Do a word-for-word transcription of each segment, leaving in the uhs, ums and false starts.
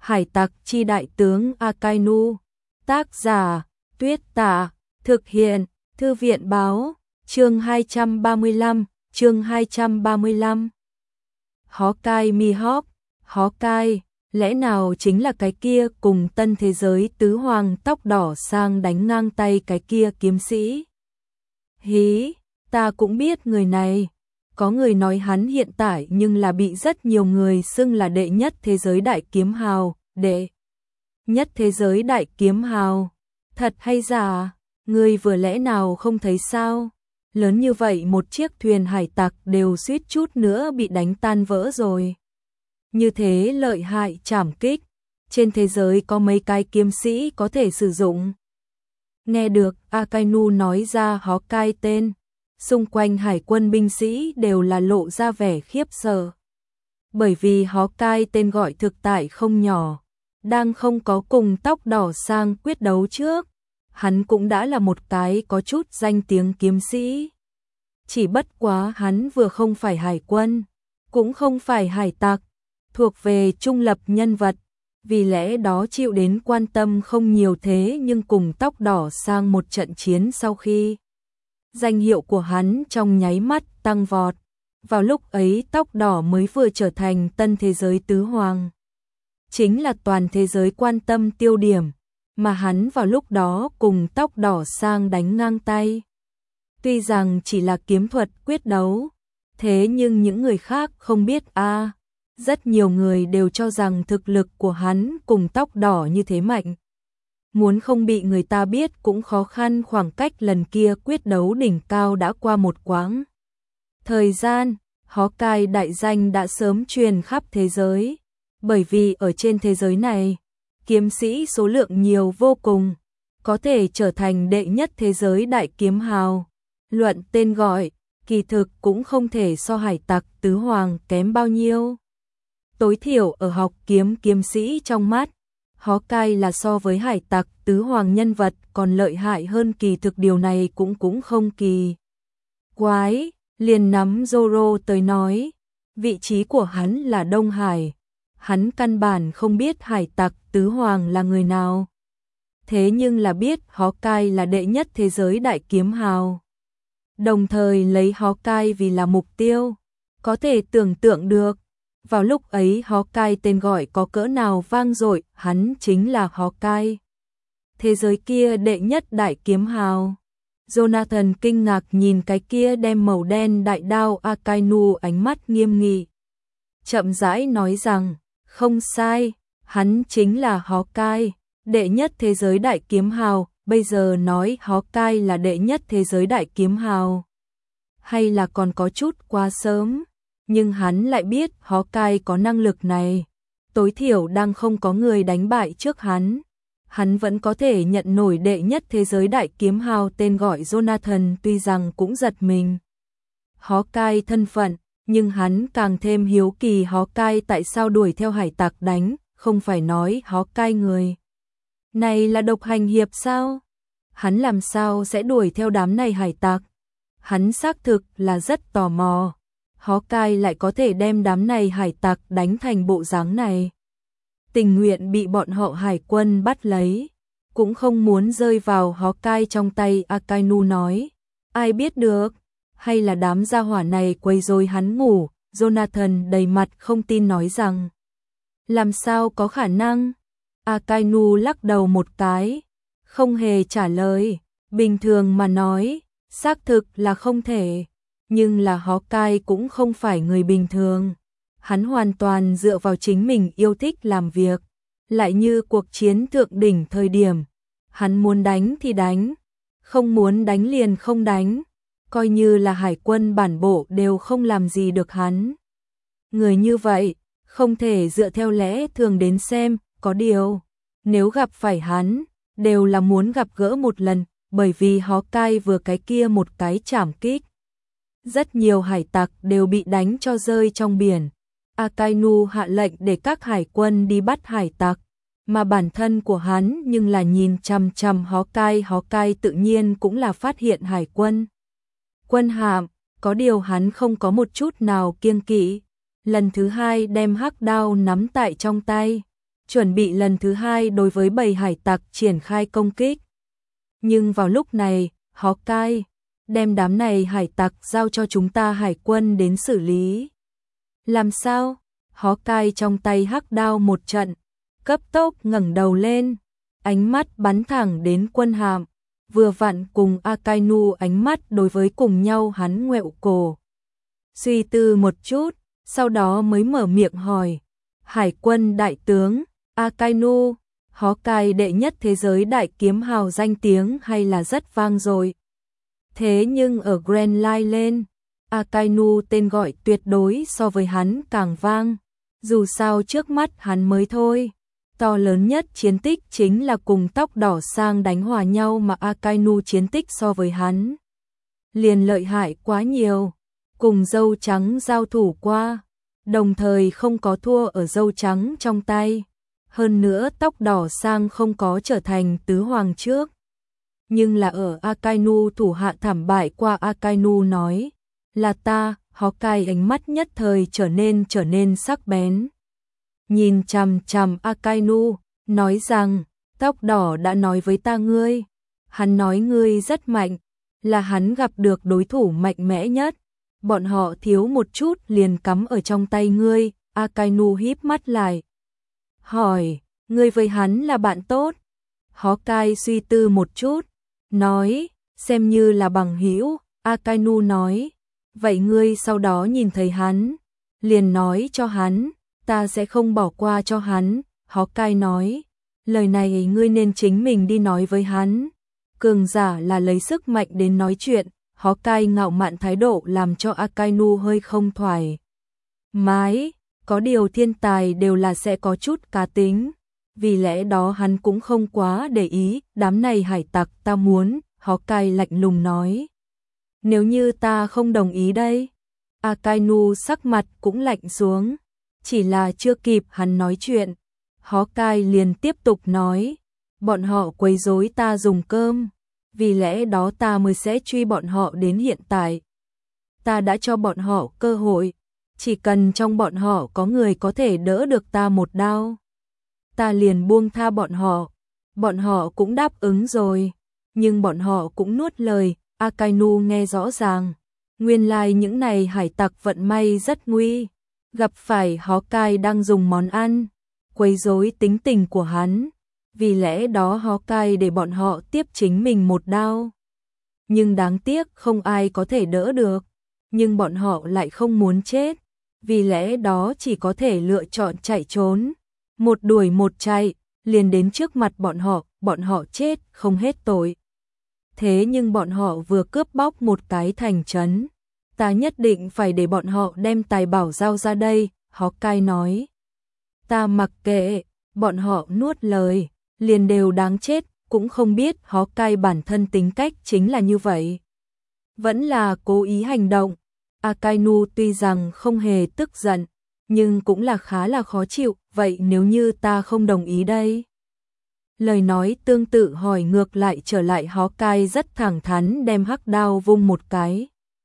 Hải tặc chi đại tướng Akainu. Tác giả Tuyết Tả. Thực hiện Thư viện Báo. Chương hai trăm ba mươi lăm. Chương hai trăm ba mươi lăm. Hawkeye Mihawk. Hawkeye, lẽ nào chính là cái kia cùng tân thế giới tứ hoàng tóc đỏ sang đánh ngang tay cái kia kiếm sĩ? Hí, ta cũng biết người này. Có người nói hắn hiện tại nhưng là bị rất nhiều người xưng là đệ nhất thế giới đại kiếm hào. Đệ nhất thế giới đại kiếm hào. Thật hay giả? Người vừa lẽ nào không thấy sao? Lớn như vậy một chiếc thuyền hải tặc đều suýt chút nữa bị đánh tan vỡ rồi. Như thế lợi hại trảm kích, trên thế giới có mấy cái kiếm sĩ có thể sử dụng. Nghe được Akainu nói ra Hawkeye tên, xung quanh hải quân binh sĩ đều là lộ ra vẻ khiếp sợ. Bởi vì Hawkeye tên gọi thực tại không nhỏ, đang không có cùng tóc đỏ sang quyết đấu trước, hắn cũng đã là một cái có chút danh tiếng kiếm sĩ. Chỉ bất quá hắn vừa không phải hải quân, cũng không phải hải tặc, thuộc về trung lập nhân vật, vì lẽ đó chịu đến quan tâm không nhiều thế nhưng cùng tóc đỏ sang một trận chiến sau khi danh hiệu của hắn trong nháy mắt tăng vọt. Vào lúc ấy tóc đỏ mới vừa trở thành tân thế giới tứ hoàng, chính là toàn thế giới quan tâm tiêu điểm, mà hắn vào lúc đó cùng tóc đỏ sang đánh ngang tay. Tuy rằng chỉ là kiếm thuật quyết đấu, thế nhưng những người khác không biết a. À, rất nhiều người đều cho rằng thực lực của hắn cùng tóc đỏ như thế mạnh. Muốn không bị người ta biết cũng khó khăn, khoảng cách lần kia quyết đấu đỉnh cao đã qua một quãng thời gian, Hawkeye đại danh đã sớm truyền khắp thế giới, bởi vì ở trên thế giới này, kiếm sĩ số lượng nhiều vô cùng, có thể trở thành đệ nhất thế giới đại kiếm hào. Luận tên gọi, kỳ thực cũng không thể so hải tặc tứ hoàng kém bao nhiêu. Tối thiểu ở học kiếm kiếm sĩ trong mắt, Hawkeye là so với hải tặc tứ hoàng nhân vật còn lợi hại hơn, kỳ thực điều này cũng cũng không kỳ quái. Liền nắm Zoro tới nói, vị trí của hắn là Đông Hải, hắn căn bản không biết hải tặc tứ hoàng là người nào. Thế nhưng là biết Hawkeye là đệ nhất thế giới đại kiếm hào, đồng thời lấy Hawkeye vì là mục tiêu. Có thể tưởng tượng được, vào lúc ấy Hawkeye tên gọi có cỡ nào vang dội, hắn chính là Hawkeye, thế giới kia đệ nhất đại kiếm hào. Jonathan kinh ngạc nhìn cái kia đem màu đen đại đao Akainu, ánh mắt nghiêm nghị, chậm rãi nói rằng, không sai, hắn chính là Hawkeye, đệ nhất thế giới đại kiếm hào. Bây giờ nói Hawkeye là đệ nhất thế giới đại kiếm hào, hay là còn có chút quá sớm, nhưng hắn lại biết Hawkeye có năng lực này, tối thiểu đang không có người đánh bại trước hắn. Hắn vẫn có thể nhận nổi đệ nhất thế giới đại kiếm hào tên gọi. Jonathan tuy rằng cũng giật mình Hawkeye thân phận, nhưng hắn càng thêm hiếu kỳ Hawkeye tại sao đuổi theo hải tặc đánh, không phải nói Hawkeye người này là độc hành hiệp sao? Hắn làm sao sẽ đuổi theo đám này hải tặc? Hắn xác thực là rất tò mò, Hawkeye lại có thể đem đám này hải tặc đánh thành bộ dáng này, tình nguyện bị bọn họ hải quân bắt lấy, cũng không muốn rơi vào Hawkeye trong tay. Akainu nói, ai biết được, hay là đám gia hỏa này quấy rối hắn ngủ. Jonathan đầy mặt không tin nói rằng, làm sao có khả năng? Akainu lắc đầu một cái, không hề trả lời. Bình thường mà nói, xác thực là không thể, nhưng là Hawkeye cũng không phải người bình thường. Hắn hoàn toàn dựa vào chính mình yêu thích làm việc, lại như cuộc chiến thượng đỉnh thời điểm, hắn muốn đánh thì đánh, không muốn đánh liền không đánh, coi như là hải quân bản bộ đều không làm gì được hắn. Người như vậy, không thể dựa theo lẽ thường đến xem, có điều, nếu gặp phải hắn, đều là muốn gặp gỡ một lần, bởi vì Hawkeye vừa cái kia một cái trảm kích, rất nhiều hải tặc đều bị đánh cho rơi trong biển. Akainu hạ lệnh để các hải quân đi bắt hải tặc, mà bản thân của hắn nhưng là nhìn chằm chằm Hawkeye. Hawkeye tự nhiên cũng là phát hiện hải quân quân hạm, có điều hắn không có một chút nào kiêng kỵ, lần thứ hai đem hắc đao nắm tại trong tay, chuẩn bị lần thứ hai đối với bầy hải tặc triển khai công kích. Nhưng vào lúc này, Hawkeye, đem đám này hải tặc giao cho chúng ta hải quân đến xử lý. Làm sao? Hawkeye trong tay hắc đao một trận, cấp tốc ngẩng đầu lên, ánh mắt bắn thẳng đến quân hạm, vừa vặn cùng Akainu ánh mắt đối với cùng nhau. Hắn ngoẹo cổ, suy tư một chút, sau đó mới mở miệng hỏi, hải quân đại tướng, Akainu, Hawkeye đệ nhất thế giới đại kiếm hào danh tiếng hay là rất vang rồi. Thế nhưng ở Grand Line lên, Akainu tên gọi tuyệt đối so với hắn càng vang, dù sao trước mắt hắn mới thôi. To lớn nhất chiến tích chính là cùng tóc đỏ sang đánh hòa nhau, mà Akainu chiến tích so với hắn liền lợi hại quá nhiều. Cùng dâu trắng giao thủ qua, đồng thời không có thua ở dâu trắng trong tay. Hơn nữa tóc đỏ sang không có trở thành tứ hoàng trước, nhưng là ở Akainu thủ hạ thảm bại qua. Akainu nói, là ta. Hawkeye ánh mắt nhất thời trở nên trở nên sắc bén, nhìn chằm chằm Akainu, nói rằng, tóc đỏ đã nói với ta ngươi, hắn nói ngươi rất mạnh, là hắn gặp được đối thủ mạnh mẽ nhất, bọn họ thiếu một chút liền cắm ở trong tay ngươi. Akainu híp mắt lại, hỏi, ngươi với hắn là bạn tốt? Hawkeye suy tư một chút, nói, xem như là bằng hữu. Akainu nói, vậy ngươi sau đó nhìn thấy hắn, liền nói cho hắn, ta sẽ không bỏ qua cho hắn. Hawkeye nói, lời này ngươi nên chính mình đi nói với hắn. Cường giả là lấy sức mạnh đến nói chuyện. Hawkeye ngạo mạn thái độ làm cho Akainu hơi không thoải mái, có điều thiên tài đều là sẽ có chút cá tính, vì lẽ đó hắn cũng không quá để ý. Đám này hải tặc ta muốn, Hawkeye lạnh lùng nói. Nếu như ta không đồng ý đây? Akainu sắc mặt cũng lạnh xuống, chỉ là chưa kịp hắn nói chuyện, Hawkeye liền tiếp tục nói, bọn họ quấy rối ta dùng cơm, vì lẽ đó ta mới sẽ truy bọn họ đến hiện tại. Ta đã cho bọn họ cơ hội, chỉ cần trong bọn họ có người có thể đỡ được ta một đao, ta liền buông tha bọn họ. Bọn họ cũng đáp ứng rồi, nhưng bọn họ cũng nuốt lời. Akainu nghe rõ ràng, nguyên lai like những này hải tặc vận may rất nguy, gặp phải Hawkeye đang dùng món ăn quấy rối tính tình của hắn, vì lẽ đó Hawkeye để bọn họ tiếp chính mình một đao. Nhưng đáng tiếc không ai có thể đỡ được, nhưng bọn họ lại không muốn chết, vì lẽ đó chỉ có thể lựa chọn chạy trốn. Một đuổi một chạy, liền đến trước mặt bọn họ, bọn họ chết không hết tội. Thế nhưng bọn họ vừa cướp bóc một cái thành trấn, ta nhất định phải để bọn họ đem tài bảo giao ra đây. Hawkeye nói, ta mặc kệ, bọn họ nuốt lời, liền đều đáng chết. Cũng không biết Hawkeye bản thân tính cách chính là như vậy, vẫn là cố ý hành động. Akainu tuy rằng không hề tức giận, nhưng cũng là khá là khó chịu. Vậy nếu như ta không đồng ý đây? Lời nói tương tự hỏi ngược lại trở lại. Hawkeye rất thẳng thắn đem hắc đao vung một cái,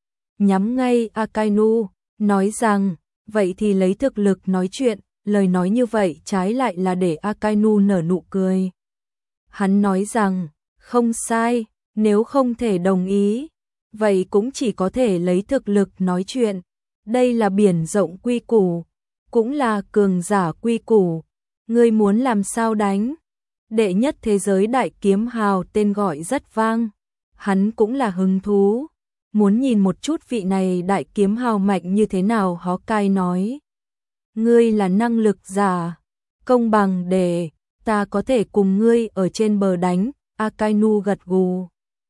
nhắm ngay Akainu, nói rằng, vậy thì lấy thực lực nói chuyện. Lời nói như vậy trái lại là để Akainu nở nụ cười. Hắn nói rằng, không sai, nếu không thể đồng ý, vậy cũng chỉ có thể lấy thực lực nói chuyện. Đây là biển rộng quy củ, cũng là cường giả quy củ. Ngươi muốn làm sao đánh? Đệ nhất thế giới đại kiếm hào tên gọi rất vang, hắn cũng là hứng thú, muốn nhìn một chút vị này đại kiếm hào mạnh như thế nào. Hawkeye nói, ngươi là năng lực giả, công bằng để ta có thể cùng ngươi ở trên bờ đánh. Akainu gật gù,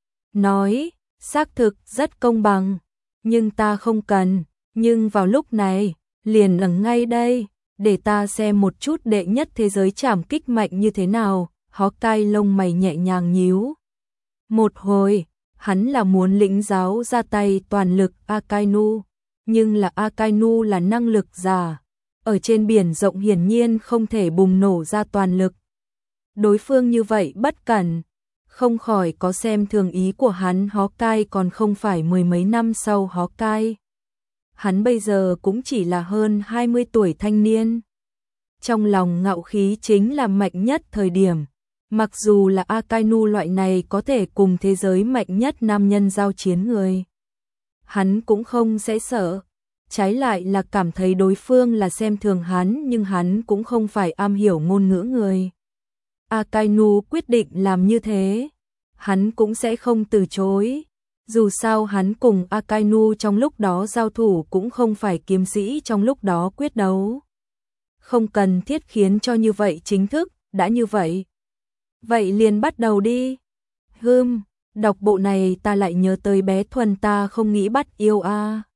nói, xác thực rất công bằng, nhưng ta không cần. Nhưng vào lúc này, liền ở ngay đây, để ta xem một chút đệ nhất thế giới trảm kích mạnh như thế nào. Hawkeye lông mày nhẹ nhàng nhíu một hồi, hắn là muốn lĩnh giáo ra tay toàn lực Akainu, nhưng là Akainu là năng lực giả, ở trên biển rộng hiển nhiên không thể bùng nổ ra toàn lực. Đối phương như vậy bất cẩn, không khỏi có xem thường ý của hắn. Hawkeye còn không phải mười mấy năm sau Hawkeye, hắn bây giờ cũng chỉ là hơn hai mươi tuổi thanh niên. trong lòng ngạo khí chính là mạnh nhất thời điểm. Mặc dù là Akainu loại này có thể cùng thế giới mạnh nhất nam nhân giao chiến người, hắn cũng không sẽ sợ. Trái lại là cảm thấy đối phương là xem thường hắn, nhưng hắn cũng không phải am hiểu ngôn ngữ người. Akainu quyết định làm như thế, hắn cũng sẽ không từ chối. Dù sao hắn cùng Akainu trong lúc đó giao thủ cũng không phải kiếm sĩ trong lúc đó quyết đấu. Không cần thiết khiến cho như vậy chính thức, đã như vậy. Vậy liền bắt đầu đi. Hừm, đọc bộ này ta lại nhớ tới bé Thuần ta không nghĩ bắt yêu a. À.